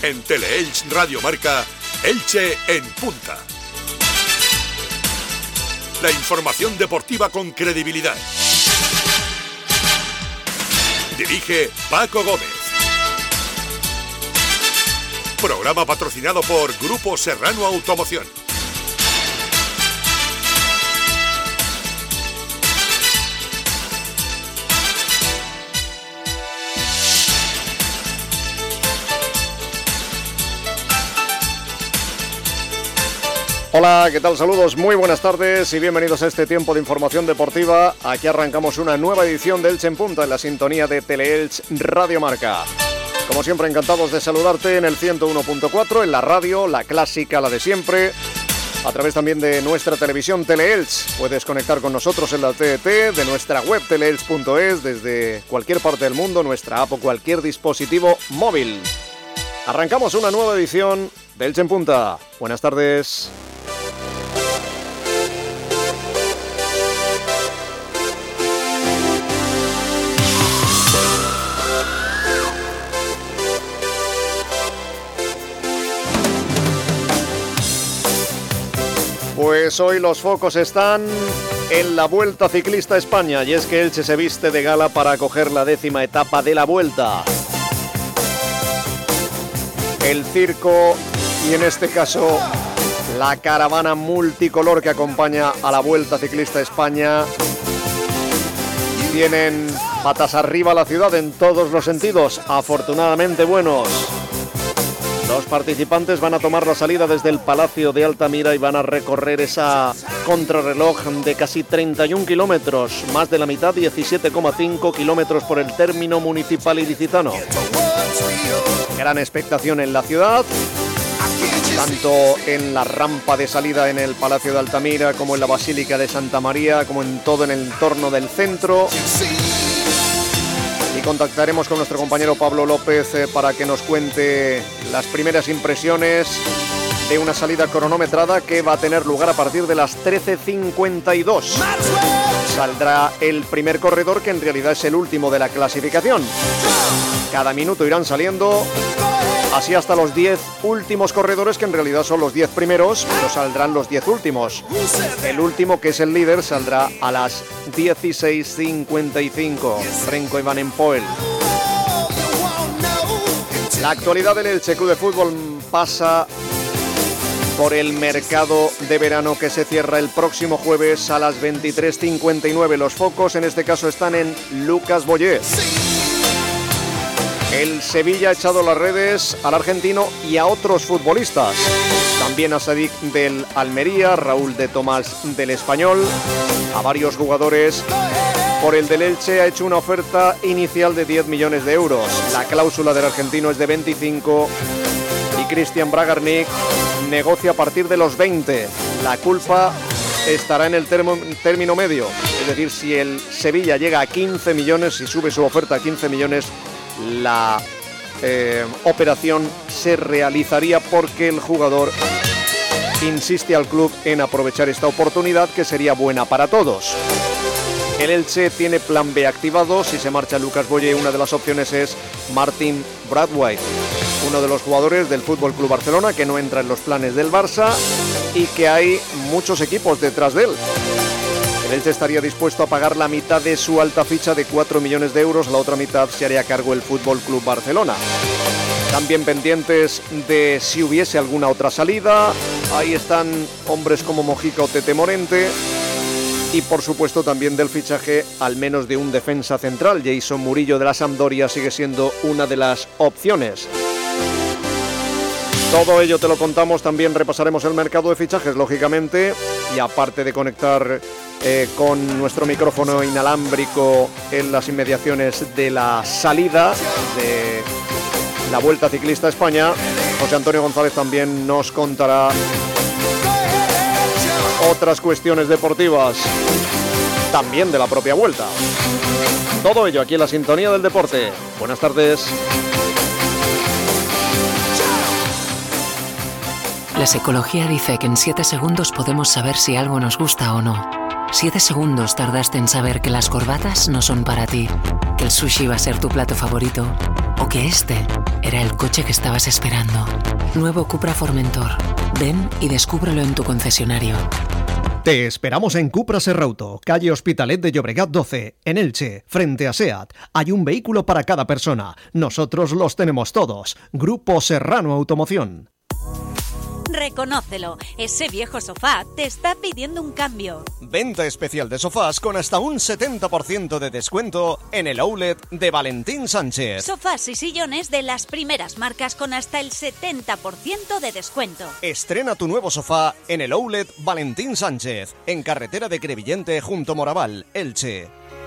En Teleelch Radio Marca, Elche en punta. La información deportiva con credibilidad. Dirige Paco Gómez. Programa patrocinado por Grupo Serrano Automoción. Hola, ¿qué tal? Saludos, muy buenas tardes y bienvenidos a este tiempo de información deportiva. Aquí arrancamos una nueva edición de Elche en Punta en la sintonía de Teleelch Radio Marca. Como siempre, encantados de saludarte en el 101.4, en la radio, la clásica, la de siempre, a través también de nuestra televisión Teleelch. Puedes conectar con nosotros en la TDT, de nuestra web teleelch.es, desde cualquier parte del mundo, nuestra app o cualquier dispositivo móvil. Arrancamos una nueva edición de Elche en Punta. Buenas tardes. Pues hoy los focos están en la Vuelta Ciclista España y es que Elche se viste de gala para acoger la 10ª etapa de la Vuelta. El circo y en este caso la caravana multicolor que acompaña a la Vuelta Ciclista España tienen patas arriba la ciudad en todos los sentidos, afortunadamente buenos. Los participantes van a tomar la salida desde el Palacio de Altamira y van a recorrer esa contrarreloj de casi 31 kilómetros, más de la mitad, 17,5 kilómetros por el término municipal ilicitano. Gran expectación en la ciudad, tanto en la rampa de salida en el Palacio de Altamira como en la Basílica de Santa María, como en todo en el entorno del centro. Y contactaremos con nuestro compañero Pablo López para que nos cuente las primeras impresiones de una salida cronometrada que va a tener lugar a partir de las 13:52. Saldrá el primer corredor, que en realidad es el último de la clasificación. Cada minuto irán saliendo, así hasta los 10 últimos corredores, que en realidad son los 10 primeros, pero saldrán los 10 últimos. El último, que es el líder, saldrá a las 16:55. Renko Van Empel. La actualidad del Elche Club de Fútbol pasa por el mercado de verano que se cierra el próximo jueves a las 23:59. Los focos en este caso están en Lucas Boyé. El Sevilla ha echado las redes al argentino y a otros futbolistas. También a Sadik del Almería, Raúl de Tomás del Español, a varios jugadores. Por el del Elche ha hecho una oferta inicial de 10 millones de euros. La cláusula del argentino es de 25 y Christian Bragarnik negocia a partir de los 20. La culpa estará en el término medio. Es decir, si el Sevilla llega a 15 millones y sube su oferta a 15 millones, la operación se realizaría porque el jugador insiste al club en aprovechar esta oportunidad que sería buena para todos. El Elche tiene plan B activado. Si se marcha Lucas Boyé, una de las opciones es Martin Braithwaite, uno de los jugadores del FC Barcelona que no entra en los planes del Barça y que hay muchos equipos detrás de él. El Elche estaría dispuesto a pagar la mitad de su alta ficha de 4 millones de euros, la otra mitad se haría cargo el FC Barcelona. También pendientes de si hubiese alguna otra salida, ahí están hombres como Mojica o Tete Morente y por supuesto también del fichaje al menos de un defensa central. Jason Murillo de la Sampdoria sigue siendo una de las opciones. Todo ello te lo contamos, también repasaremos el mercado de fichajes, lógicamente, y aparte de conectar con nuestro micrófono inalámbrico en las inmediaciones de la salida de la Vuelta Ciclista España, José Antonio González también nos contará otras cuestiones deportivas, también de la propia Vuelta. Todo ello aquí en la sintonía del deporte. Buenas tardes. La psicología dice que en 7 segundos podemos saber si algo nos gusta o no. 7 segundos tardaste en saber que las corbatas no son para ti, que el sushi va a ser tu plato favorito o que este era el coche que estabas esperando. Nuevo Cupra Formentor. Ven y descúbrelo en tu concesionario. Te esperamos en Cupra Serrauto, calle Hospitalet de Llobregat 12, en Elche, frente a SEAT. Hay un vehículo para cada persona. Nosotros los tenemos todos. Grupo Serrano Automoción. Reconócelo, ese viejo sofá te está pidiendo un cambio. Venta especial de sofás con hasta un 70% de descuento en el outlet de Valentín Sánchez. Sofás y sillones de las primeras marcas con hasta el 70% de descuento. Estrena tu nuevo sofá en el outlet Valentín Sánchez, en carretera de Crevillente junto Moraval, Elche.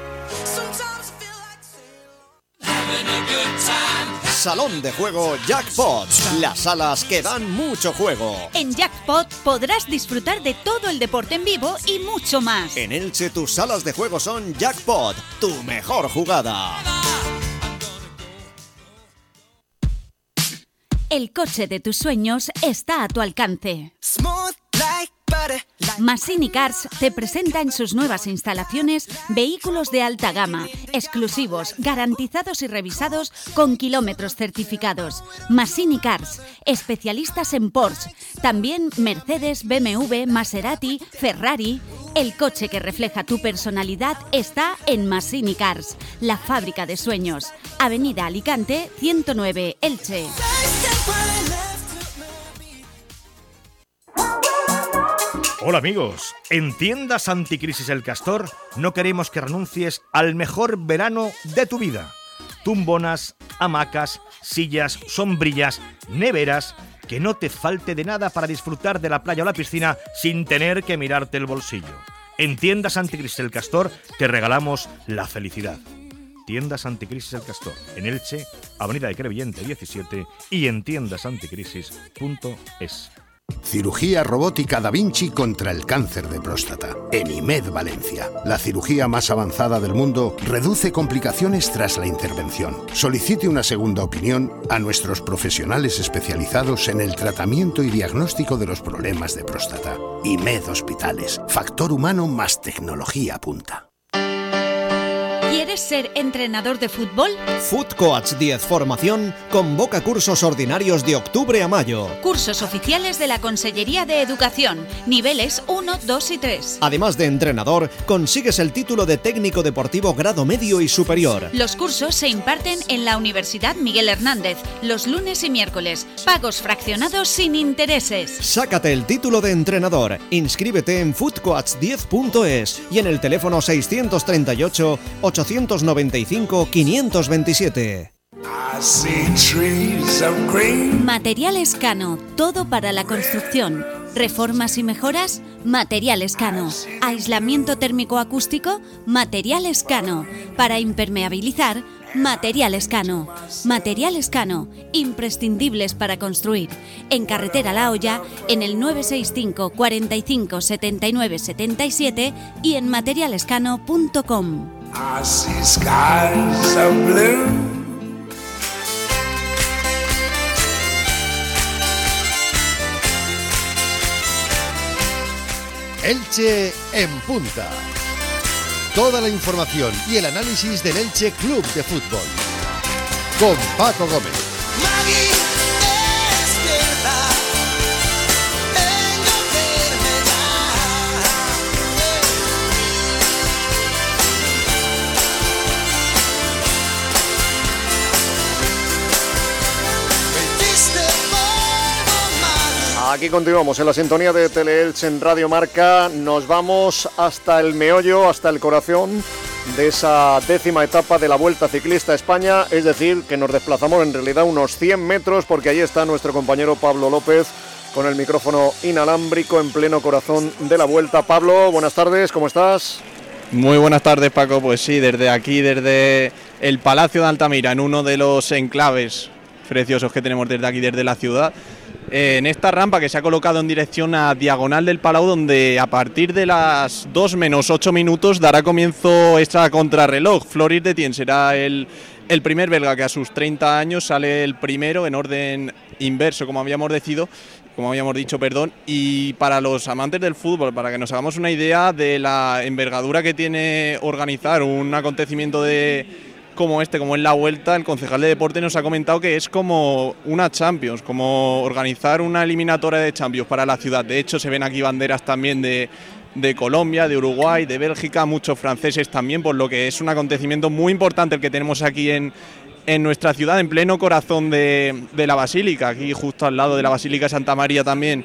Salón de juego Jackpot, las salas que dan mucho juego. En Jackpot podrás disfrutar de todo el deporte en vivo y mucho más. En Elche tus salas de juego son Jackpot, tu mejor jugada. El coche de tus sueños está a tu alcance. Massini Cars te presenta en sus nuevas instalaciones vehículos de alta gama, exclusivos, garantizados y revisados con kilómetros certificados. Massini Cars, especialistas en Porsche, también Mercedes, BMW, Maserati, Ferrari. El coche que refleja tu personalidad está en Massini Cars, la fábrica de sueños. Avenida Alicante, 109, Elche. Hola amigos, en Tiendas Anticrisis El Castor no queremos que renuncies al mejor verano de tu vida. Tumbonas, hamacas, sillas, sombrillas, neveras, que no te falte de nada para disfrutar de la playa o la piscina sin tener que mirarte el bolsillo. En Tiendas Anticrisis El Castor te regalamos la felicidad. Tiendas Anticrisis El Castor, en Elche, Avenida de Crevillente 17 y en tiendasanticrisis.es. Cirugía robótica Da Vinci contra el cáncer de próstata. En IMED Valencia. La cirugía más avanzada del mundo reduce complicaciones tras la intervención. Solicite una segunda opinión a nuestros profesionales especializados en el tratamiento y diagnóstico de los problemas de próstata. IMED Hospitales. Factor humano más tecnología punta. ¿Quieres ser entrenador de fútbol? Foot Coach 10 Formación convoca cursos ordinarios de octubre a mayo. Cursos oficiales de la Consellería de Educación, niveles 1, 2 y 3. Además de entrenador, consigues el título de técnico deportivo grado medio y superior. Los cursos se imparten en la Universidad Miguel Hernández, los lunes y miércoles. Pagos fraccionados sin intereses. Sácate el título de entrenador. Inscríbete en footcoach10.es y en el teléfono 638 895 527. Materiales Cano, todo para la construcción. Reformas y mejoras, Materiales Cano. Aislamiento térmico acústico, Materiales Cano. Para impermeabilizar, Materiales Cano. Materiales Cano, imprescindibles para construir. En Carretera La Hoya, en el 965 45 79 77 y en materialescano.com. I see skies of blue. Elche en punta. Toda la información y el análisis del Elche Club de Fútbol. Con Paco Gómez. Aquí continuamos en la sintonía de Teleelch en Radio Marca. Nos vamos hasta el meollo, hasta el corazón de esa 10ª etapa de la Vuelta Ciclista a España. Es decir, que nos desplazamos en realidad unos 100 metros porque allí está nuestro compañero Pablo López con el micrófono inalámbrico en pleno corazón de la Vuelta. Pablo, buenas tardes, ¿cómo estás? Muy buenas tardes, Paco. Pues sí, desde aquí, desde el Palacio de Altamira, en uno de los enclaves preciosos que tenemos desde aquí, desde la ciudad, en esta rampa que se ha colocado en dirección a Diagonal del Palau, donde a partir de las 2 menos 8 minutos dará comienzo esta contrarreloj. Floris Detienne será el primer belga que a sus 30 años sale el primero en orden inverso, como habíamos dicho, y para los amantes del fútbol, para que nos hagamos una idea de la envergadura que tiene organizar un acontecimiento de como como en la Vuelta, el concejal de deporte nos ha comentado que es como una Champions, como organizar una eliminatoria de Champions para la ciudad. De hecho, se ven aquí banderas también de Colombia, de Uruguay, de Bélgica, muchos franceses también, por lo que es un acontecimiento muy importante el que tenemos aquí en nuestra ciudad, en pleno corazón de la Basílica. Aquí justo al lado de la Basílica de Santa María también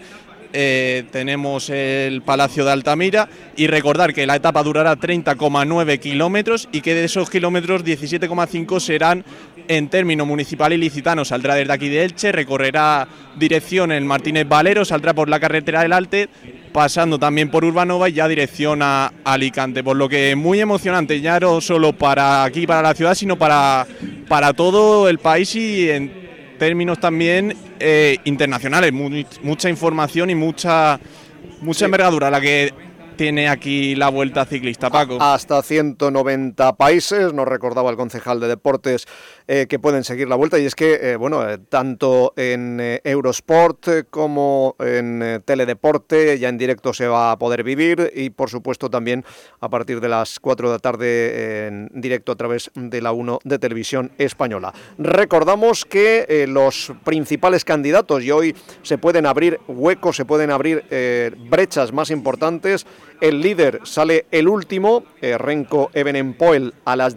tenemos el Palacio de Altamira, y recordar que la etapa durará 30,9 kilómetros y que de esos kilómetros 17,5 serán en término municipal y licitano. Saldrá desde aquí de Elche, recorrerá dirección el Martínez Valero, saldrá por la carretera del Alte, pasando también por Urbanova y ya dirección a Alicante, por lo que muy emocionante, ya no solo para aquí, para la ciudad, sino para todo el país y en términos también internacionales. Mucha información y mucha envergadura la que tiene aquí la Vuelta Ciclista, Paco. Hasta 190 países, nos recordaba el concejal de deportes que pueden seguir la Vuelta, y es que, tanto en Eurosport como en Teledeporte ya en directo se va a poder vivir, y por supuesto también a partir de las 4 de la tarde en directo a través de la 1 de Televisión Española. Recordamos que los principales candidatos, y hoy se pueden abrir huecos, se pueden abrir brechas más importantes. El líder sale el último, Renko Evenepoel, a las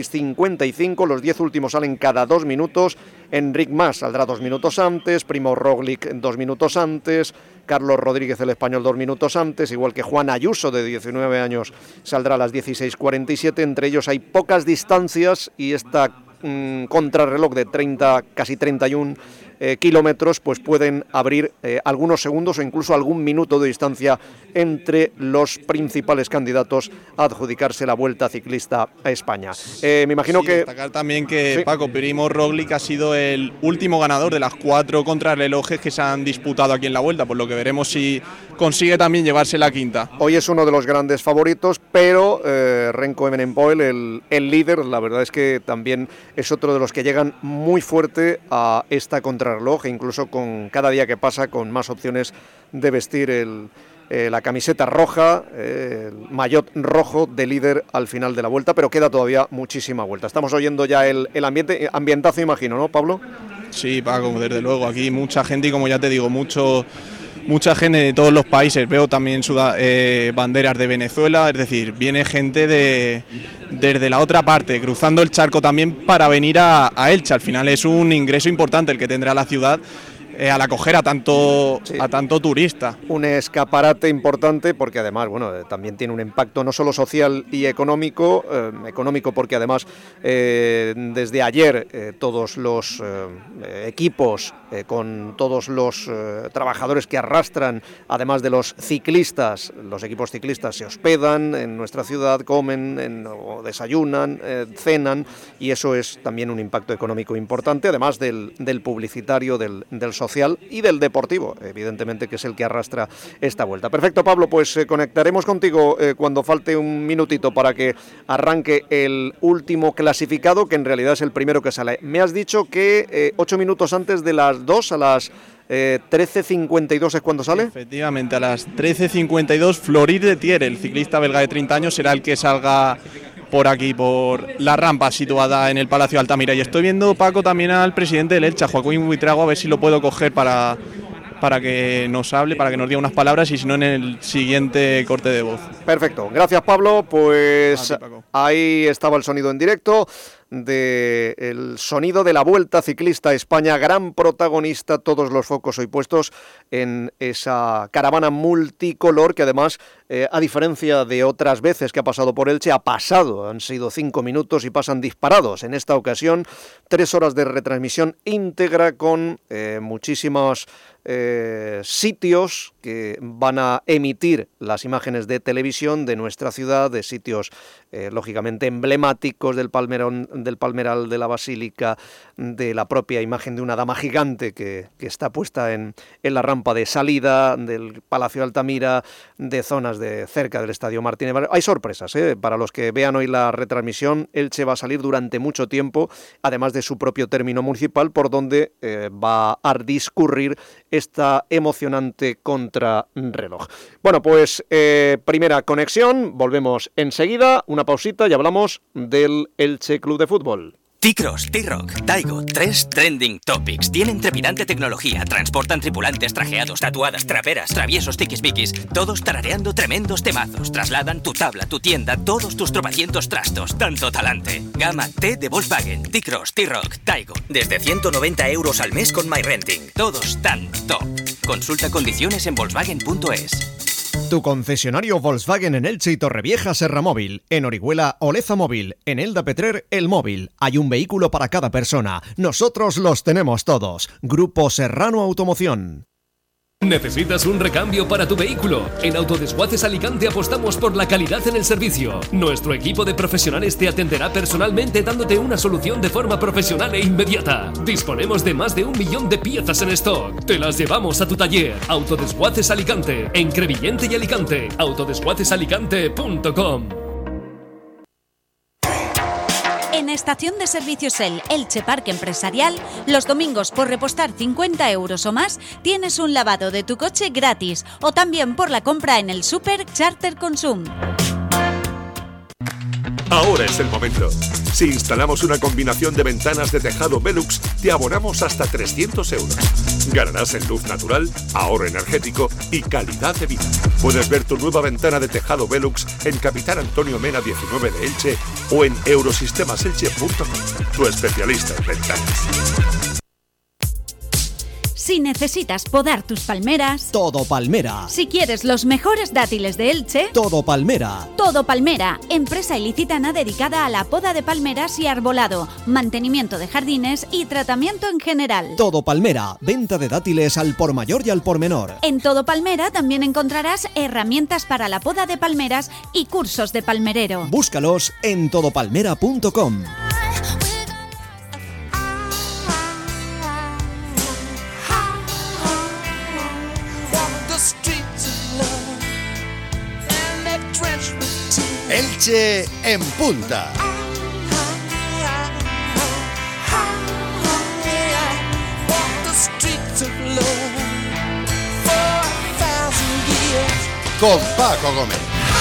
16:55, los 10 últimos salen cada 2 minutos, Enric Mas saldrá 2 minutos antes, Primo Roglic 2 minutos antes, Carlos Rodríguez el español 2 minutos antes, igual que Juan Ayuso de 19 años saldrá a las 16:47, entre ellos hay pocas distancias y esta contrarreloj de 30, casi 31 kilómetros, pues pueden abrir algunos segundos o incluso algún minuto de distancia entre los principales candidatos a adjudicarse la Vuelta Ciclista a España. Me imagino que... Destacar también que, sí, Paco, Primo Roglic ha sido el último ganador de las 4 contrarrelojes que se han disputado aquí en la Vuelta, por lo que veremos si consigue también llevarse la quinta. Hoy es uno de los grandes favoritos, pero Renko Evenepoel, el líder, la verdad es que también es otro de los que llegan muy fuerte a esta contrarreloj, e incluso con cada día que pasa con más opciones de vestir la camiseta roja, el maillot rojo de líder al final de la Vuelta, pero queda todavía muchísima vuelta. Estamos oyendo ya el ambientazo, imagino, ¿no, Pablo? Sí, Paco, desde luego, aquí mucha gente y, como ya te digo, mucha gente de todos los países. Veo también banderas de Venezuela, es decir, viene gente desde la otra parte, cruzando el charco también para venir a Elche. Al final es un ingreso importante el que tendrá la ciudad al acoger a tanto turista. Un escaparate importante porque además, también tiene un impacto no solo social y económico porque además desde ayer todos los equipos con todos los trabajadores que arrastran, además de los ciclistas, los equipos ciclistas se hospedan en nuestra ciudad, comen o desayunan, cenan, y eso es también un impacto económico importante, además del publicitario, del social y del deportivo, evidentemente, que es el que arrastra esta Vuelta. Perfecto, Pablo, pues conectaremos contigo cuando falte un minutito para que arranque el último clasificado, que en realidad es el primero que sale. Me has dicho que 8 minutos antes de las 2, a las 13:52 es cuando sale. Efectivamente, a las 13:52, Floris de Thier, el ciclista belga de 30 años, será el que salga por aquí, por la rampa situada en el Palacio de Altamira. Y estoy viendo, Paco, también al presidente del Elche, Joaquín Buitrago, a ver si lo puedo coger para que nos hable, para que nos diga unas palabras, y si no, en el siguiente corte de voz. Perfecto, gracias, Pablo. Pues ahí estaba el sonido en directo del sonido de la Vuelta Ciclista a España, gran protagonista, todos los focos hoy puestos en esa caravana multicolor que además, a diferencia de otras veces que ha pasado por Elche, han sido 5 minutos y pasan disparados. En esta ocasión, 3 horas de retransmisión íntegra con muchísimos sitios que van a emitir las imágenes de televisión de nuestra ciudad, de sitios lógicamente emblemáticos del Palmeral, de la Basílica, de la propia imagen de una dama gigante que está puesta en la rampa de salida del Palacio de Altamira, de zonas de cerca del Estadio Martínez Valero. Hay sorpresas, para los que vean hoy la retransmisión. Elche va a salir durante mucho tiempo, además de su propio término municipal, por donde va a discurrir esta emocionante contrarreloj. Bueno, pues primera conexión, volvemos enseguida, una pausita y hablamos del Elche Club de Fútbol. Fútbol. T-Cross, T-Rock, Taigo, 3 trending topics. Tienen trepidante tecnología, transportan tripulantes trajeados, tatuadas, traperas, traviesos, tiquismiquis, todos tarareando tremendos temazos. Trasladan tu tabla, tu tienda, todos tus tropecientos trastos. Tanto talante. Gama T de Volkswagen, T-Cross, T-Rock, Taigo. Desde 190 € al mes con MyRenting. Todos tan top. Consulta condiciones en Volkswagen.es. Tu concesionario Volkswagen en Elche y Torrevieja Serra Móvil, en Orihuela Oleza Móvil, en Elda Petrer El Móvil. Hay un vehículo para cada persona. Nosotros los tenemos todos. Grupo Serrano Automoción. ¿Necesitas un recambio para tu vehículo? En Autodesguaces Alicante apostamos por la calidad en el servicio. Nuestro equipo de profesionales te atenderá personalmente dándote una solución de forma profesional e inmediata. Disponemos de más de 1 millón de piezas en stock. Te las llevamos a tu taller. Autodesguaces Alicante, en Crevillente y Alicante. Autodesguacesalicante.com. En Estación de Servicios Elche Parque Empresarial, los domingos por repostar 50 € o más, tienes un lavado de tu coche gratis, o también por la compra en el Super Charter Consum. Ahora es el momento. Si instalamos una combinación de ventanas de tejado Velux, te abonamos hasta 300 €. Ganarás en luz natural, ahorro energético y calidad de vida. Puedes ver tu nueva ventana de tejado Velux en Capitán Antonio Mena 19 de Elche o en eurosistemaselche.com, tu especialista en ventanas. Si necesitas podar tus palmeras, Todo Palmera. si quieres los mejores dátiles de Elche, Todo Palmera. Todo Palmera, empresa ilicitana dedicada a la poda de palmeras y arbolado, mantenimiento de jardines y tratamiento en general. Todo Palmera. Venta de dátiles al por mayor y al por menor. En Todo Palmera también encontrarás herramientas para la poda de palmeras y cursos de palmerero. Búscalos en todopalmera.com. Elche en punta. Con Paco Gómez.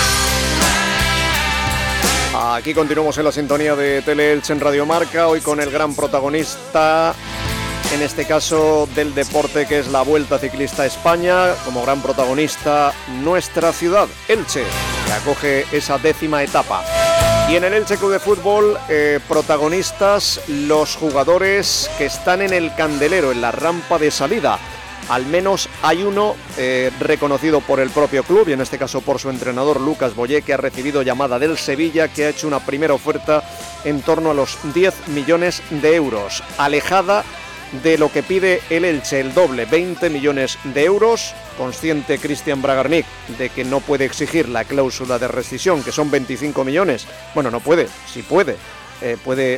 Aquí continuamos en la sintonía de Tele-Elche en Radio Marca, hoy con el gran protagonista, en este caso del deporte, que es la Vuelta Ciclista a España, como gran protagonista nuestra ciudad, Elche, que acoge esa 10ª etapa. Y en el Elche Club de Fútbol, protagonistas los jugadores que están en el candelero, en la rampa de salida. Al menos hay uno reconocido por el propio club, y en este caso por su entrenador Lucas Boyé, que ha recibido llamada del Sevilla, que ha hecho una primera oferta en torno a los 10 millones de euros, alejada de lo que pide el Elche, el doble, 20 millones de euros. Consciente Cristian Bragarnik de que no puede exigir la cláusula de rescisión, que son 25 millones. Bueno, no puede, sí puede. Puede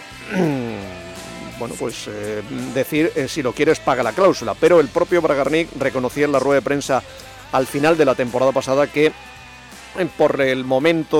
decir, si lo quieres paga la cláusula. Pero el propio Bragarnik reconocía en la rueda de prensa al final de la temporada pasada que por el momento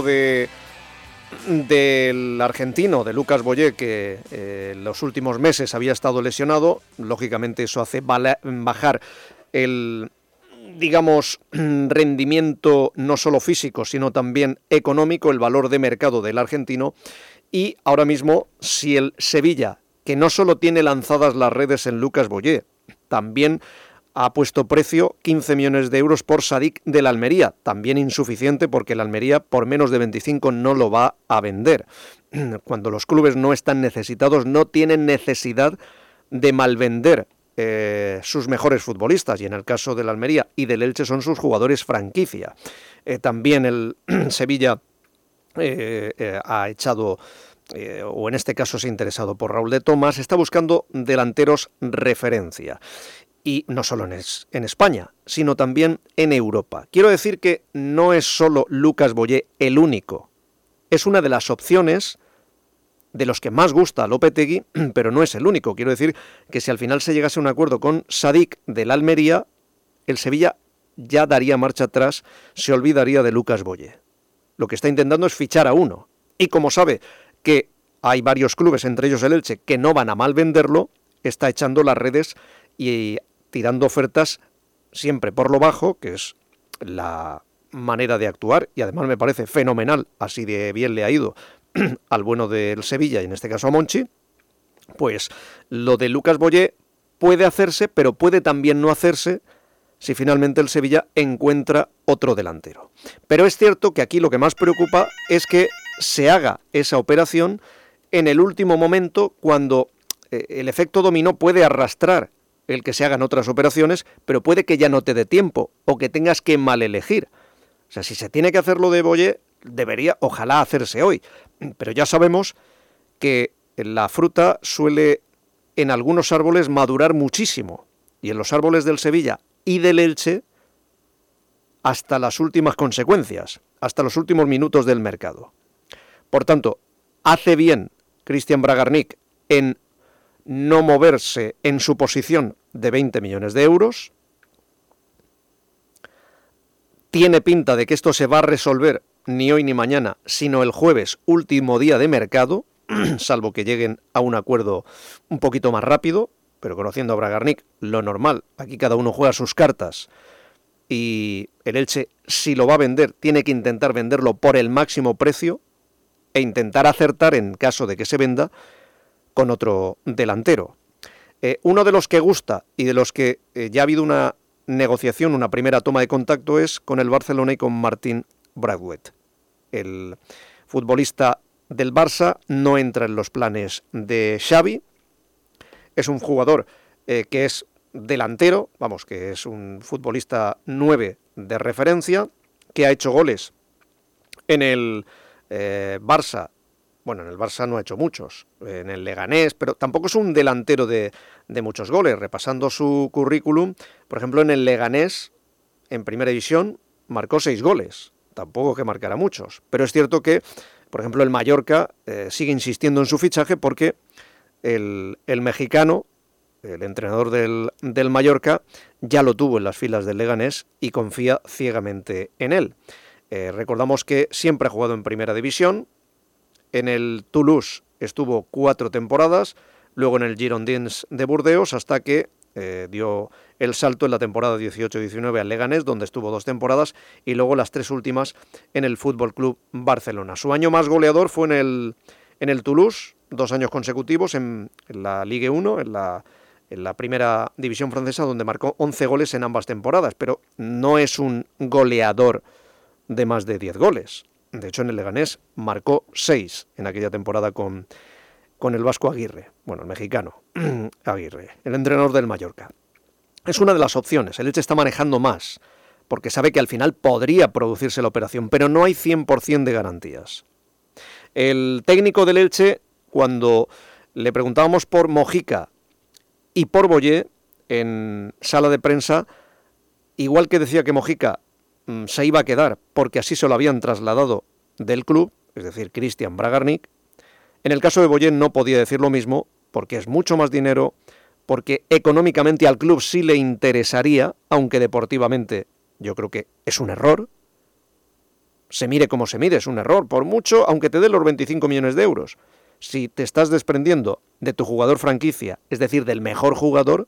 del argentino, de Lucas Boyé, que en los últimos meses había estado lesionado, lógicamente eso hace bajar el, digamos, rendimiento no solo físico, sino también económico, el valor de mercado del argentino. Y ahora mismo, si el Sevilla, que no solo tiene lanzadas las redes en Lucas Boyé, también ha puesto precio 15 millones de euros por Sadik del Almería, también insuficiente porque el Almería por menos de 25 no lo va a vender. Cuando los clubes no están necesitados, no tienen necesidad de malvender sus mejores futbolistas, y en el caso del Almería y del Elche son sus jugadores franquicia. También el Sevilla ha echado, o en este caso se ha interesado por Raúl de Tomás, está buscando delanteros referencia. Y no solo en España, sino también en Europa. Quiero decir que no es solo Lucas Boyé el único. Es una de las opciones de los que más gusta a Lopetegui, pero no es el único. Quiero decir que si al final se llegase a un acuerdo con Sadik del Almería, el Sevilla ya daría marcha atrás, se olvidaría de Lucas Boyé. Lo que está intentando es fichar a uno. Y como sabe que hay varios clubes, entre ellos el Elche, que no van a mal venderlo, está echando las redes y tirando ofertas siempre por lo bajo, que es la manera de actuar, y además me parece fenomenal, así de bien le ha ido al bueno del Sevilla, y en este caso a Monchi, pues lo de Lucas Boyé puede hacerse, pero puede también no hacerse si finalmente el Sevilla encuentra otro delantero. Pero es cierto que aquí lo que más preocupa es que se haga esa operación en el último momento, cuando el efecto dominó puede arrastrar el que se hagan otras operaciones, pero puede que ya no te dé tiempo o que tengas que mal elegir. O sea, si se tiene que hacer lo de Boyé, debería, ojalá, hacerse hoy. Pero ya sabemos que la fruta suele en algunos árboles madurar muchísimo, y en los árboles del Sevilla y del Elche hasta las últimas consecuencias, hasta los últimos minutos del mercado. Por tanto, hace bien Cristian Bragarnik en no moverse en su posición de 20 millones de euros. Tiene pinta de que esto se va a resolver ni hoy ni mañana, sino el jueves, último día de mercado, salvo que lleguen a un acuerdo un poquito más rápido, pero conociendo a Bragarnik, lo normal, aquí cada uno juega sus cartas, y el Elche, si lo va a vender, tiene que intentar venderlo por el máximo precio e intentar acertar, en caso de que se venda, con otro delantero. Uno de los que gusta y de los que ya ha habido una negociación, una primera toma de contacto, es con el Barcelona y con Martin Braithwaite. El futbolista del Barça no entra en los planes de Xavi. Es un jugador que es delantero, vamos, que es un futbolista 9 de referencia, que ha hecho goles en el Barça. Bueno, en el Barça no ha hecho muchos, en el Leganés, pero tampoco es un delantero de muchos goles. Repasando su currículum, por ejemplo, en el Leganés, en Primera División, marcó 6 goles. Tampoco que marcara muchos, pero es cierto que, por ejemplo, el Mallorca sigue insistiendo en su fichaje porque el mexicano, el entrenador del Mallorca, ya lo tuvo en las filas del Leganés y confía ciegamente en él. Recordamos que siempre ha jugado en Primera División. En el Toulouse estuvo 4 temporadas, luego en el Girondins de Burdeos, hasta que dio el salto en la temporada 18-19 al Leganés, donde estuvo 2 temporadas, y luego las 3 últimas en el Fútbol Club Barcelona. Su año más goleador fue en el Toulouse, 2 años consecutivos en la Ligue 1, en la primera división francesa, donde marcó 11 goles en ambas temporadas, pero no es un goleador de más de 10 goles. De hecho, en el Leganés marcó 6 en aquella temporada con el vasco Aguirre, bueno, el mexicano Aguirre, el entrenador del Mallorca. Es una de las opciones. El Elche está manejando más, porque sabe que al final podría producirse la operación, pero no hay 100% de garantías. El técnico del Elche, cuando le preguntábamos por Mojica y por Boyé en sala de prensa, igual que decía que Mojica se iba a quedar porque así se lo habían trasladado del club, es decir, Cristian Bragarnik, en el caso de Boyé no podía decir lo mismo, porque es mucho más dinero, porque económicamente al club sí le interesaría, aunque deportivamente yo creo que es un error. Se mire como se mire, es un error, por mucho, aunque te dé los 25 millones de euros. Si te estás desprendiendo de tu jugador franquicia, es decir, del mejor jugador,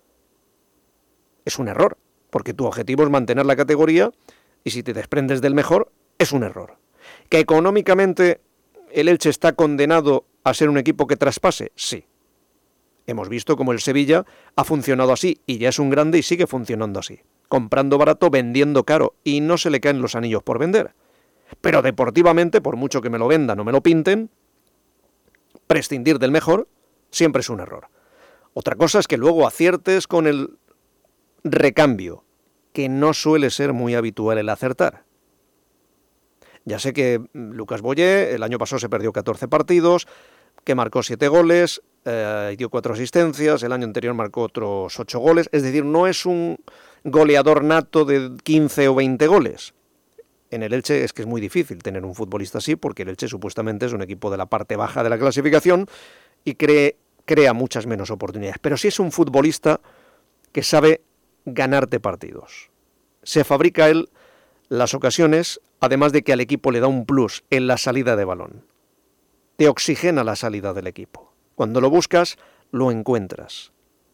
es un error, porque tu objetivo es mantener la categoría, y si te desprendes del mejor, es un error. ¿Que económicamente el Elche está condenado a ser un equipo que traspase? Sí. Hemos visto cómo el Sevilla ha funcionado así, y ya es un grande y sigue funcionando así. Comprando barato, vendiendo caro, y no se le caen los anillos por vender. Pero deportivamente, por mucho que me lo vendan o me lo pinten, prescindir del mejor siempre es un error. Otra cosa es que luego aciertes con el recambio, que no suele ser muy habitual el acertar. Ya sé que Lucas Boyé el año pasado se perdió 14 partidos, que marcó 7 goles, y dio 4 asistencias, el año anterior marcó otros 8 goles, es decir, no es un goleador nato de 15 o 20 goles. En el Elche es que es muy difícil tener un futbolista así, porque el Elche supuestamente es un equipo de la parte baja de la clasificación y crea muchas menos oportunidades. Pero sí es un futbolista que sabe ganarte partidos. Se fabrica él las ocasiones, además de que al equipo le da un plus en la salida de balón. Te oxigena la salida del equipo. Cuando lo buscas, lo encuentras.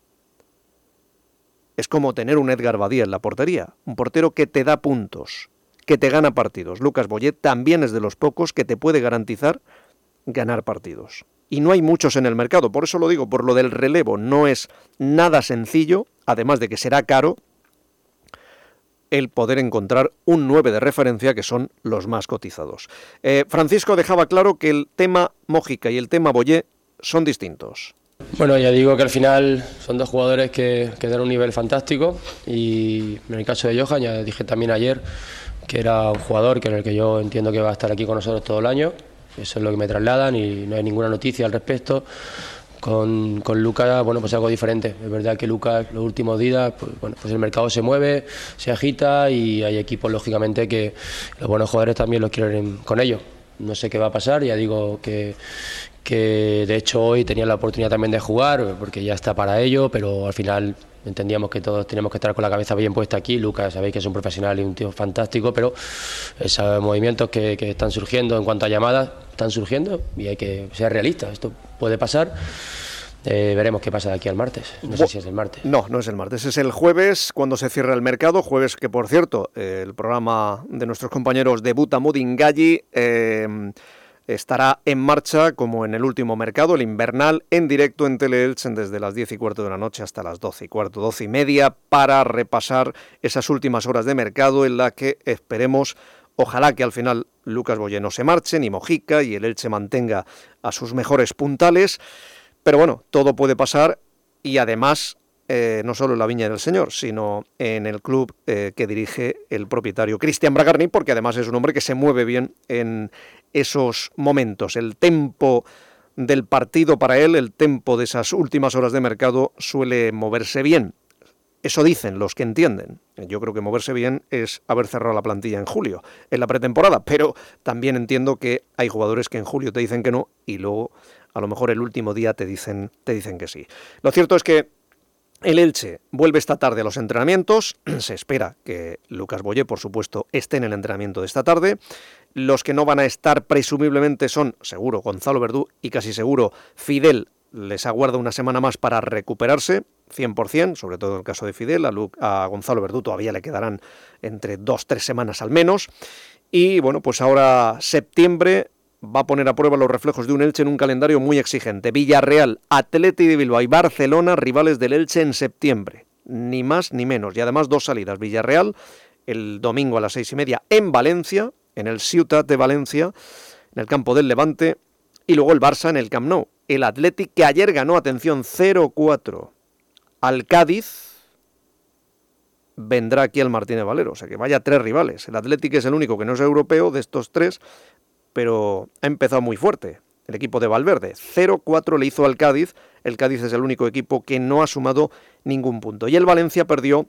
Es como tener un Edgar Badía en la portería, un portero que te da puntos, que te gana partidos. Lucas Boyé también es de los pocos que te puede garantizar ganar partidos. Y no hay muchos en el mercado, por eso lo digo, por lo del relevo, no es nada sencillo, además de que será caro, el poder encontrar un 9 de referencia, que son los más cotizados. Francisco dejaba claro que el tema Mójica y el tema Boyé son distintos. Bueno, ya digo que al final son dos jugadores que dan un nivel fantástico, y en el caso de Johan, ya dije también ayer que era un jugador en el que yo entiendo que va a estar aquí con nosotros todo el año. Eso es lo que me trasladan y no hay ninguna noticia al respecto. Con Lucas, bueno, pues algo diferente. Es verdad que Lucas los últimos días, pues el mercado se mueve, se agita, y hay equipos lógicamente que los buenos jugadores también los quieren con ellos. No sé qué va a pasar, ya digo que de hecho hoy tenía la oportunidad también de jugar porque ya está para ello, pero al final entendíamos que todos teníamos que estar con la cabeza bien puesta aquí. Lucas, sabéis que es un profesional y un tío fantástico, pero esos movimientos que están surgiendo en cuanto a llamadas están surgiendo y hay que ser realistas. Esto puede pasar. Veremos qué pasa de aquí al martes. No sé si es el martes. No es el martes, es el jueves cuando se cierra el mercado. Jueves que, por cierto, el programa de nuestros compañeros debuta Mudingalli. Estará en marcha como en el último mercado, el invernal, en directo en Teleelch desde las 10:15 de la noche hasta las 12:15, 12:30, para repasar esas últimas horas de mercado en la que esperemos, ojalá que al final Lucas Boyé no se marche, ni Mójica, y el Elche mantenga a sus mejores puntales. Pero bueno, todo puede pasar, y además no solo en la Viña del Señor, sino en el club que dirige el propietario Cristian Bragarni, porque además es un hombre que se mueve bien en esos momentos. El tempo del partido para él, el tempo de esas últimas horas de mercado suele moverse bien. Eso dicen los que entienden. Yo creo que moverse bien es haber cerrado la plantilla en julio, en la pretemporada, pero también entiendo que hay jugadores que en julio te dicen que no y luego a lo mejor el último día te dicen que sí. Lo cierto es que el Elche vuelve esta tarde a los entrenamientos. Se espera que Lucas Boyé, por supuesto, esté en el entrenamiento de esta tarde. Los que no van a estar presumiblemente son, seguro, Gonzalo Verdú, y casi seguro Fidel. Les aguarda una semana más para recuperarse, 100%, sobre todo en el caso de Fidel. A Gonzalo Verdú todavía le quedarán entre 2-3 semanas al menos. Y bueno, pues ahora septiembre va a poner a prueba los reflejos de un Elche en un calendario muy exigente. Villarreal, Athletic de Bilbao y Barcelona, rivales del Elche en septiembre. Ni más ni menos. Y además 2 salidas. Villarreal, el domingo a las 6:30 en Valencia, en el Ciutat de Valencia, en el campo del Levante. Y luego el Barça en el Camp Nou. El Athletic, que ayer ganó, atención, 0-4 al Cádiz, vendrá aquí al Martínez Valero. O sea que vaya 3 rivales. El Athletic es el único que no es europeo de estos 3, pero ha empezado muy fuerte el equipo de Valverde. 0-4 le hizo al Cádiz. El Cádiz es el único equipo que no ha sumado ningún punto. Y el Valencia perdió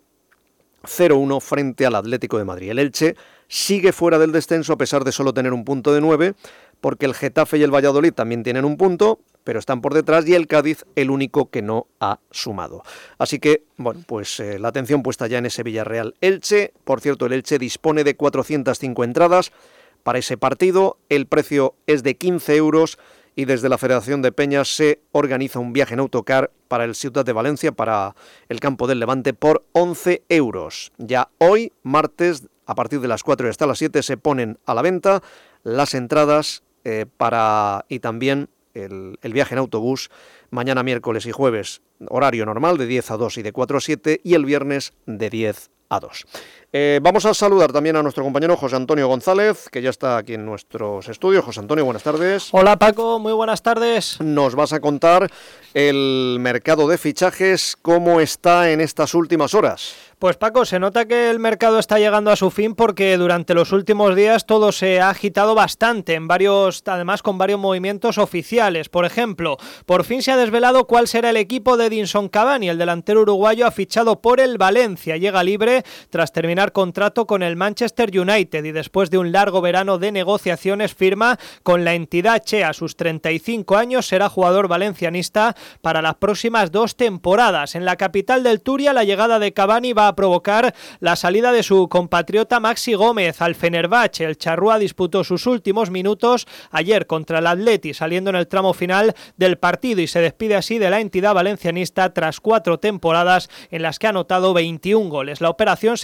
0-1 frente al Atlético de Madrid. El Elche sigue fuera del descenso a pesar de solo tener un punto de 9, porque el Getafe y el Valladolid también tienen un punto, pero están por detrás, y el Cádiz el único que no ha sumado. Así que, bueno, pues la atención puesta ya en ese Villarreal Elche. Por cierto, el Elche dispone de 405 entradas para ese partido. El precio es de 15 euros y desde la Federación de Peñas se organiza un viaje en autocar para el Ciutat de Valencia, para el campo del Levante, por 11 euros. Ya hoy, martes, a partir de las 4 y hasta las 7, se ponen a la venta las entradas y también el viaje en autobús mañana miércoles y jueves, horario normal de 10 a 2 y de 4 a 7, y el viernes de 10 a 2. Vamos a saludar también a nuestro compañero José Antonio González, que ya está aquí en nuestros estudios. José Antonio, buenas tardes. Hola Paco, muy buenas tardes. Nos vas a contar el mercado de fichajes, cómo está en estas últimas horas. Pues Paco, se nota que el mercado está llegando a su fin, porque durante los últimos días todo se ha agitado bastante, además con varios movimientos oficiales. Por ejemplo, por fin se ha desvelado cuál será el equipo de Edinson Cavani. El delantero uruguayo ha fichado por el Valencia, llega libre tras terminar contrato con el Manchester United y después de un largo verano de negociaciones firma con la entidad che. A sus 35 años será jugador valencianista para las próximas 2 temporadas. En la capital del Turia, la llegada de Cavani va a provocar la salida de su compatriota Maxi Gómez al Fenerbahce. El charrúa disputó sus últimos minutos ayer contra el Atleti, saliendo en el tramo final del partido, y se despide así de la entidad valencianista tras 4 temporadas en las que ha anotado 21 goles. La operación se cerraría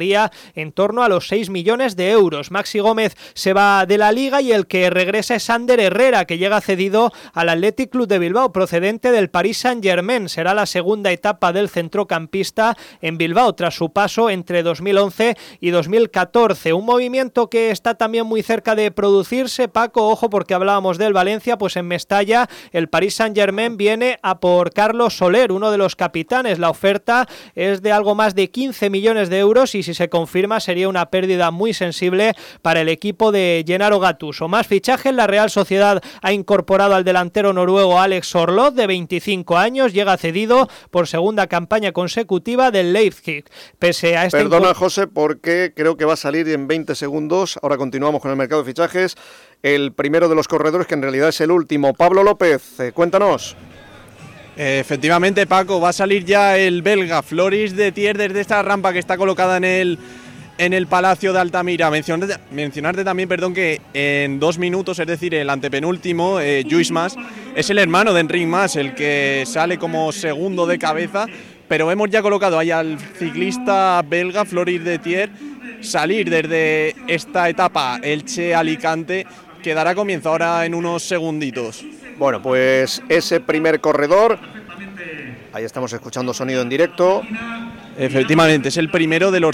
rondaría en torno a los 6 millones de euros. Maxi Gómez se va de la Liga y el que regresa es Ander Herrera, que llega cedido al Athletic Club de Bilbao, procedente del Paris Saint-Germain. Será la segunda etapa del centrocampista en Bilbao, tras su paso entre 2011 y 2014. Un movimiento que está también muy cerca de producirse, Paco, ojo, porque hablábamos del Valencia, pues en Mestalla el Paris Saint-Germain viene a por Carlos Soler, uno de los capitanes. La oferta es de algo más de 15 millones de euros y si se confirma sería una pérdida muy sensible para el equipo de Gennaro Gattuso. Más fichajes, la Real Sociedad ha incorporado al delantero noruego Alex Orlov, de 25 años, llega cedido por segunda campaña consecutiva del Leipzig. Pese a este Perdona, José, porque creo que va a salir en 20 segundos. Ahora continuamos con el mercado de fichajes. El primero de los corredores, que en realidad es el último, Pablo López, cuéntanos. Efectivamente, Paco, va a salir ya el belga Floris de Thier desde esta rampa que está colocada en el Palacio de Altamira. Mencionarte también, que en 2 minutos, es decir, el antepenúltimo, Lluís Mas, es el hermano de Enric Mas, el que sale como segundo de cabeza, pero hemos ya colocado ahí al ciclista belga Floris de Thier salir desde esta etapa Elche-Alicante, que dará comienzo ahora en unos segunditos. Bueno, pues ese primer corredor, ahí estamos escuchando sonido en directo. Efectivamente, es el primero de los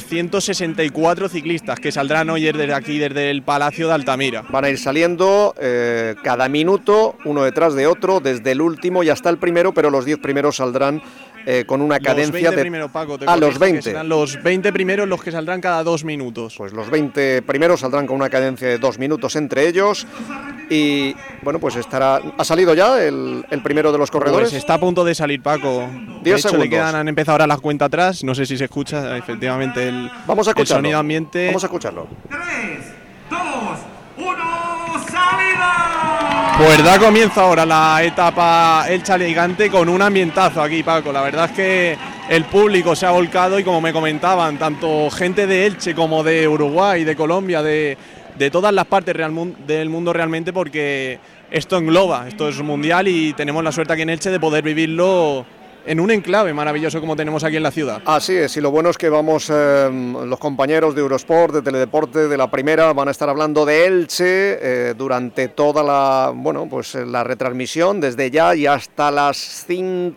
164 ciclistas que saldrán hoy desde aquí, desde el Palacio de Altamira. Van a ir saliendo cada minuto, uno detrás de otro, desde el último y hasta el primero, pero los 10 primeros saldrán con una cadencia de... Primero, Paco, los 20. Serán los 20 primeros los que saldrán cada 2 minutos. Pues los 20 primeros saldrán con una cadencia de 2 minutos entre ellos. Y bueno, pues ha salido ya el primero de los corredores. Pues está a punto de salir, Paco. 10 segundos. Han empezado ahora las cuentas atrás. No sé si se escucha efectivamente el sonido ambiente. Vamos a escucharlo. 3, 2, 1, ¡salida! Pues da comienzo ahora la etapa Elche-Alicante con un ambientazo aquí, Paco. La verdad es que el público se ha volcado y, como me comentaban, tanto gente de Elche como de Uruguay, de Colombia, de todas las partes del mundo realmente, porque esto engloba, esto es mundial y tenemos la suerte aquí en Elche de poder vivirlo en un enclave maravilloso como tenemos aquí en la ciudad. Así es, y lo bueno es que vamos, los compañeros de Eurosport, de Teledeporte, de La Primera, van a estar hablando de Elche durante toda la retransmisión, desde ya y hasta las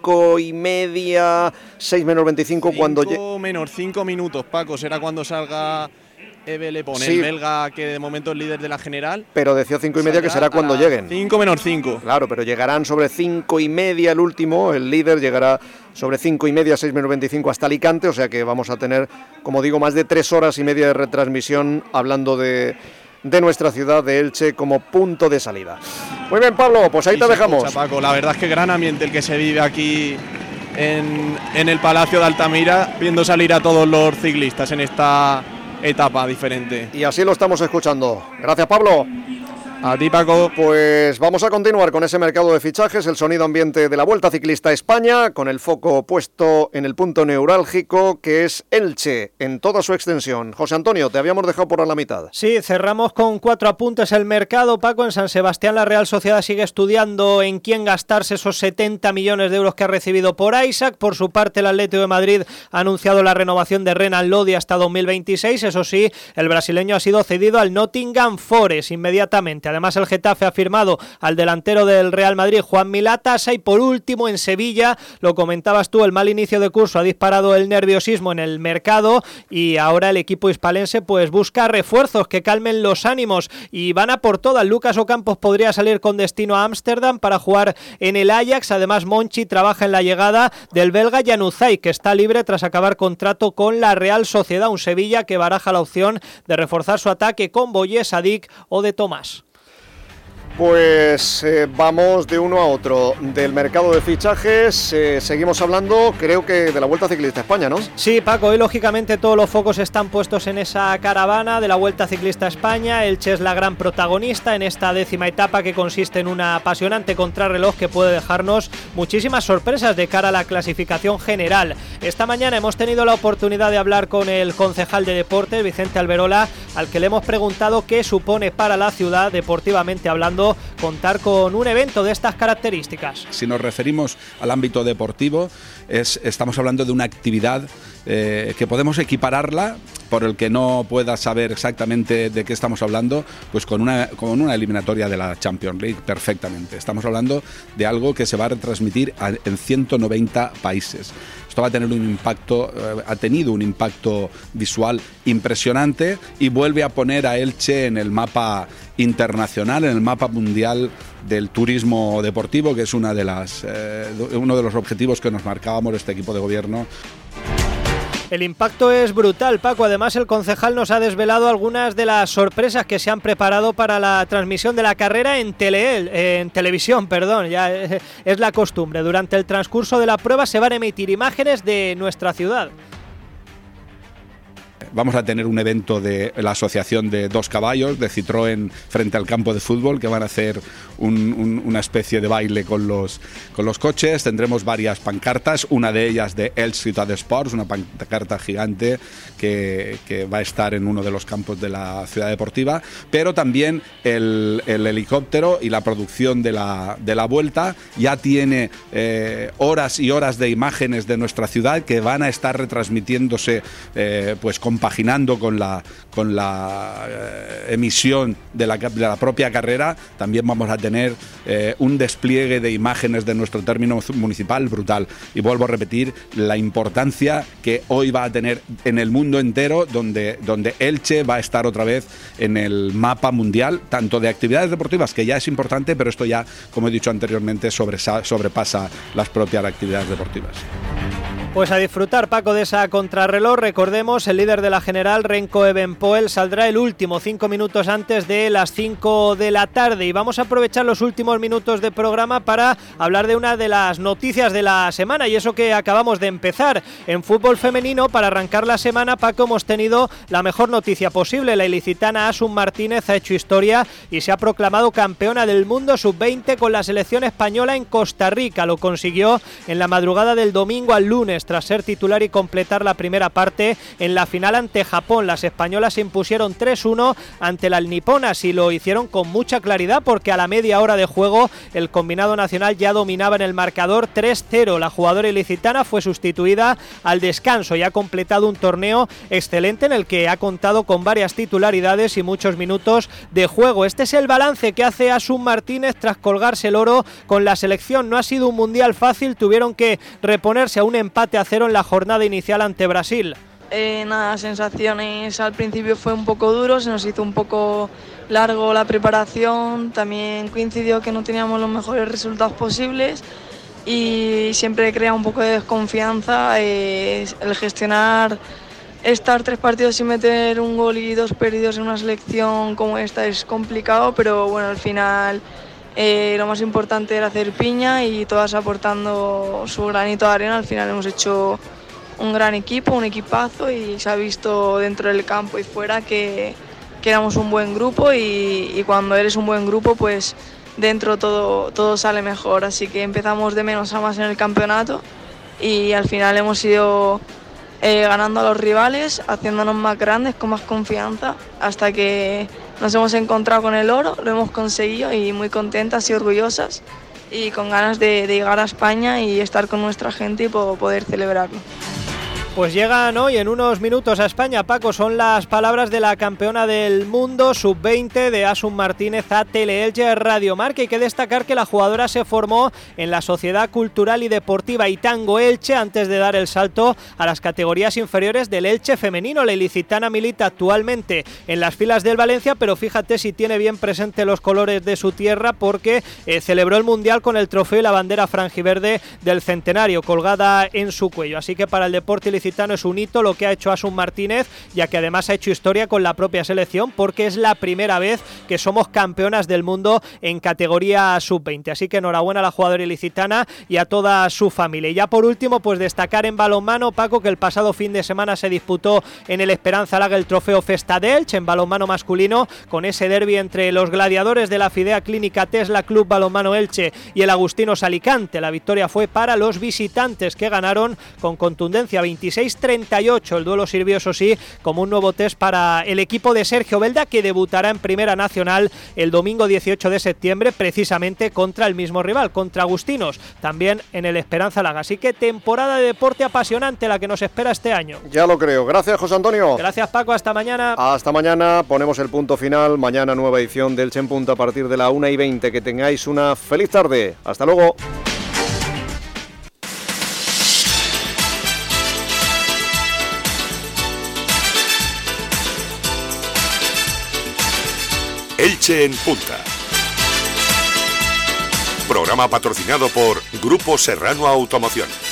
5:30, 6 menos 25, cuando... 5 menos 5 minutos, Paco, será cuando salga Evelepon, sí, el belga que de momento es líder de la general. Pero decía 5:30 que será cuando lleguen. 5 menos 5. Claro, pero llegarán sobre 5:30 el último, el líder llegará sobre 5:30, 6 menos 25 hasta Alicante, o sea que vamos a tener, como digo, más de 3 horas y media de retransmisión hablando de nuestra ciudad de Elche como punto de salida. Muy bien, Pablo, pues ahí te dejamos. Escucha, Paco, la verdad es que gran ambiente el que se vive aquí en el Palacio de Altamira, viendo salir a todos los ciclistas en esta etapa diferente. Y así lo estamos escuchando. Gracias, Pablo. A ti, Paco. Pues vamos a continuar con ese mercado de fichajes, el sonido ambiente de la Vuelta Ciclista a España, con el foco puesto en el punto neurálgico que es Elche, en toda su extensión. José Antonio, te habíamos dejado por la mitad. Sí, cerramos con 4 apuntes el mercado, Paco. En San Sebastián la Real Sociedad sigue estudiando en quién gastarse esos 70 millones de euros que ha recibido por Isaac. Por su parte, el Atlético de Madrid ha anunciado la renovación de Renan Lodi hasta 2026. Eso sí, el brasileño ha sido cedido al Nottingham Forest inmediatamente. Además, el Getafe ha firmado al delantero del Real Madrid, Juan Milatasa. Y por último, en Sevilla, lo comentabas tú, el mal inicio de curso ha disparado el nerviosismo en el mercado y ahora el equipo hispalense pues busca refuerzos que calmen los ánimos y van a por todas. Lucas Ocampos podría salir con destino a Ámsterdam para jugar en el Ajax. Además, Monchi trabaja en la llegada del belga Januzaj, que está libre tras acabar contrato con la Real Sociedad. Un Sevilla que baraja la opción de reforzar su ataque con Boye, Sadik o de Tomás. Pues vamos de uno a otro del mercado de fichajes. Seguimos hablando, creo que de la Vuelta Ciclista a España, ¿no? Sí, Paco, hoy lógicamente todos los focos están puestos en esa caravana de la Vuelta Ciclista a España. Elche es la gran protagonista en esta 10ª etapa, que consiste en una apasionante contrarreloj que puede dejarnos muchísimas sorpresas de cara a la clasificación general. Esta mañana hemos tenido la oportunidad de hablar con el concejal de deportes, Vicente Alberola, al que le hemos preguntado qué supone para la ciudad, deportivamente hablando, deseado contar con un evento de estas características. Si nos referimos al ámbito deportivo, estamos hablando de una actividad que podemos equipararla, por el que no pueda saber exactamente de qué estamos hablando, pues con una eliminatoria de la Champions League perfectamente. Estamos hablando de algo que se va a retransmitir en 190 países. Esto va a tener un impacto, ha tenido un impacto visual impresionante y vuelve a poner a Elche en el mapa internacional, en el mapa mundial del turismo deportivo, que es uno de los objetivos que nos marcábamos este equipo de gobierno. El impacto es brutal, Paco. Además, el concejal nos ha desvelado algunas de las sorpresas que se han preparado para la transmisión de la carrera en televisión. Ya es la costumbre. Durante el transcurso de la prueba se van a emitir imágenes de nuestra ciudad. Vamos a tener un evento de la asociación de Dos Caballos, de Citroën, frente al campo de fútbol, que van a hacer una especie de baile con los coches. Tendremos varias pancartas, una de ellas de Elche Ciutat Sports, una pancarta gigante que va a estar en uno de los campos de la ciudad deportiva, pero también el helicóptero y la producción de la vuelta ya tiene horas y horas de imágenes de nuestra ciudad que van a estar retransmitiéndose pues compaginando con la emisión de la propia carrera. También vamos a tener un despliegue de imágenes de nuestro término municipal brutal. Y vuelvo a repetir la importancia que hoy va a tener en el mundo entero, donde Elche va a estar otra vez en el mapa mundial, tanto de actividades deportivas, que ya es importante, pero esto ya, como he dicho anteriormente, sobrepasa las propias actividades deportivas. Pues a disfrutar, Paco, de esa contrarreloj. Recordemos, el líder de la general, Renko Evenpoel, saldrá el último 5 minutos antes de las 5 de la tarde. Y vamos a aprovechar los últimos minutos de programa para hablar de una de las noticias de la semana, y eso que acabamos de empezar. En fútbol femenino, para arrancar la semana, Paco, hemos tenido la mejor noticia posible. La ilicitana Asun Martínez ha hecho historia y se ha proclamado campeona del mundo sub-20 con la selección española en Costa Rica. Lo consiguió en la madrugada del domingo al lunes, tras ser titular y completar la primera parte en la final ante Japón. Las españolas se impusieron 3-1 ante las niponas y lo hicieron con mucha claridad, porque a la media hora de juego el combinado nacional ya dominaba en el marcador 3-0. La jugadora ilicitana fue sustituida al descanso y ha completado un torneo excelente en el que ha contado con varias titularidades y muchos minutos de juego. Este es el balance que hace Asun Martínez tras colgarse el oro con la selección. No ha sido un mundial fácil, tuvieron que reponerse a un empate a 0 en la jornada inicial ante Brasil. Sensaciones al principio fue un poco duro, se nos hizo un poco largo la preparación, también coincidió que no teníamos los mejores resultados posibles y siempre crea un poco de desconfianza el gestionar estar 3 partidos sin meter un gol y 2 perdidos en una selección como esta es complicado, pero bueno, al final lo más importante era hacer piña y todas aportando su granito de arena. Al final hemos hecho un gran equipo, un equipazo, y se ha visto dentro del campo y fuera que éramos un buen grupo y cuando eres un buen grupo pues dentro todo sale mejor. Así que empezamos de menos a más en el campeonato y al final hemos ido ganando a los rivales, haciéndonos más grandes, con más confianza, hasta que nos hemos encontrado con el oro, lo hemos conseguido y muy contentas y orgullosas y con ganas de llegar a España y estar con nuestra gente y poder celebrarlo. Pues llegan hoy en unos minutos a España, Paco. Son las palabras de la campeona del mundo sub-20 de Asun Martínez a Tele-Elche Radio Marca. Hay que destacar que la jugadora se formó en la Sociedad Cultural y Deportiva Itango Elche antes de dar el salto a las categorías inferiores del Elche femenino. La ilicitana milita actualmente en las filas del Valencia, pero fíjate si tiene bien presente los colores de su tierra, porque celebró el Mundial con el trofeo y la bandera franjiverde del centenario colgada en su cuello. Así que para el deporte ilicitano es un hito lo que ha hecho Asun Martínez, ya que además ha hecho historia con la propia selección, porque es la primera vez que somos campeonas del mundo en categoría sub-20. Así que enhorabuena a la jugadora ilicitana y a toda su familia. Y ya por último, pues destacar en balonmano, Paco, que el pasado fin de semana se disputó en el Esperanza Laga el trofeo Festa de Elche en balonmano masculino, con ese derbi entre los gladiadores de la Fidea Clínica Tesla Club Balonmano Elche y el Agustinos Alicante. La victoria fue para los visitantes, que ganaron con contundencia 27 26-38. El duelo sirvió, eso sí, como un nuevo test para el equipo de Sergio Belda, que debutará en Primera Nacional el domingo 18 de septiembre, precisamente contra el mismo rival, contra Agustinos, también en el Esperanza Laga. Así que temporada de deporte apasionante la que nos espera este año. Ya lo creo. Gracias, José Antonio. Gracias, Paco. Hasta mañana. Hasta mañana. Ponemos el punto final. Mañana nueva edición del Elche en Punta a partir de la 1:20. Que tengáis una feliz tarde. Hasta luego. Elche en Punta. Programa patrocinado por Grupo Serrano Automoción.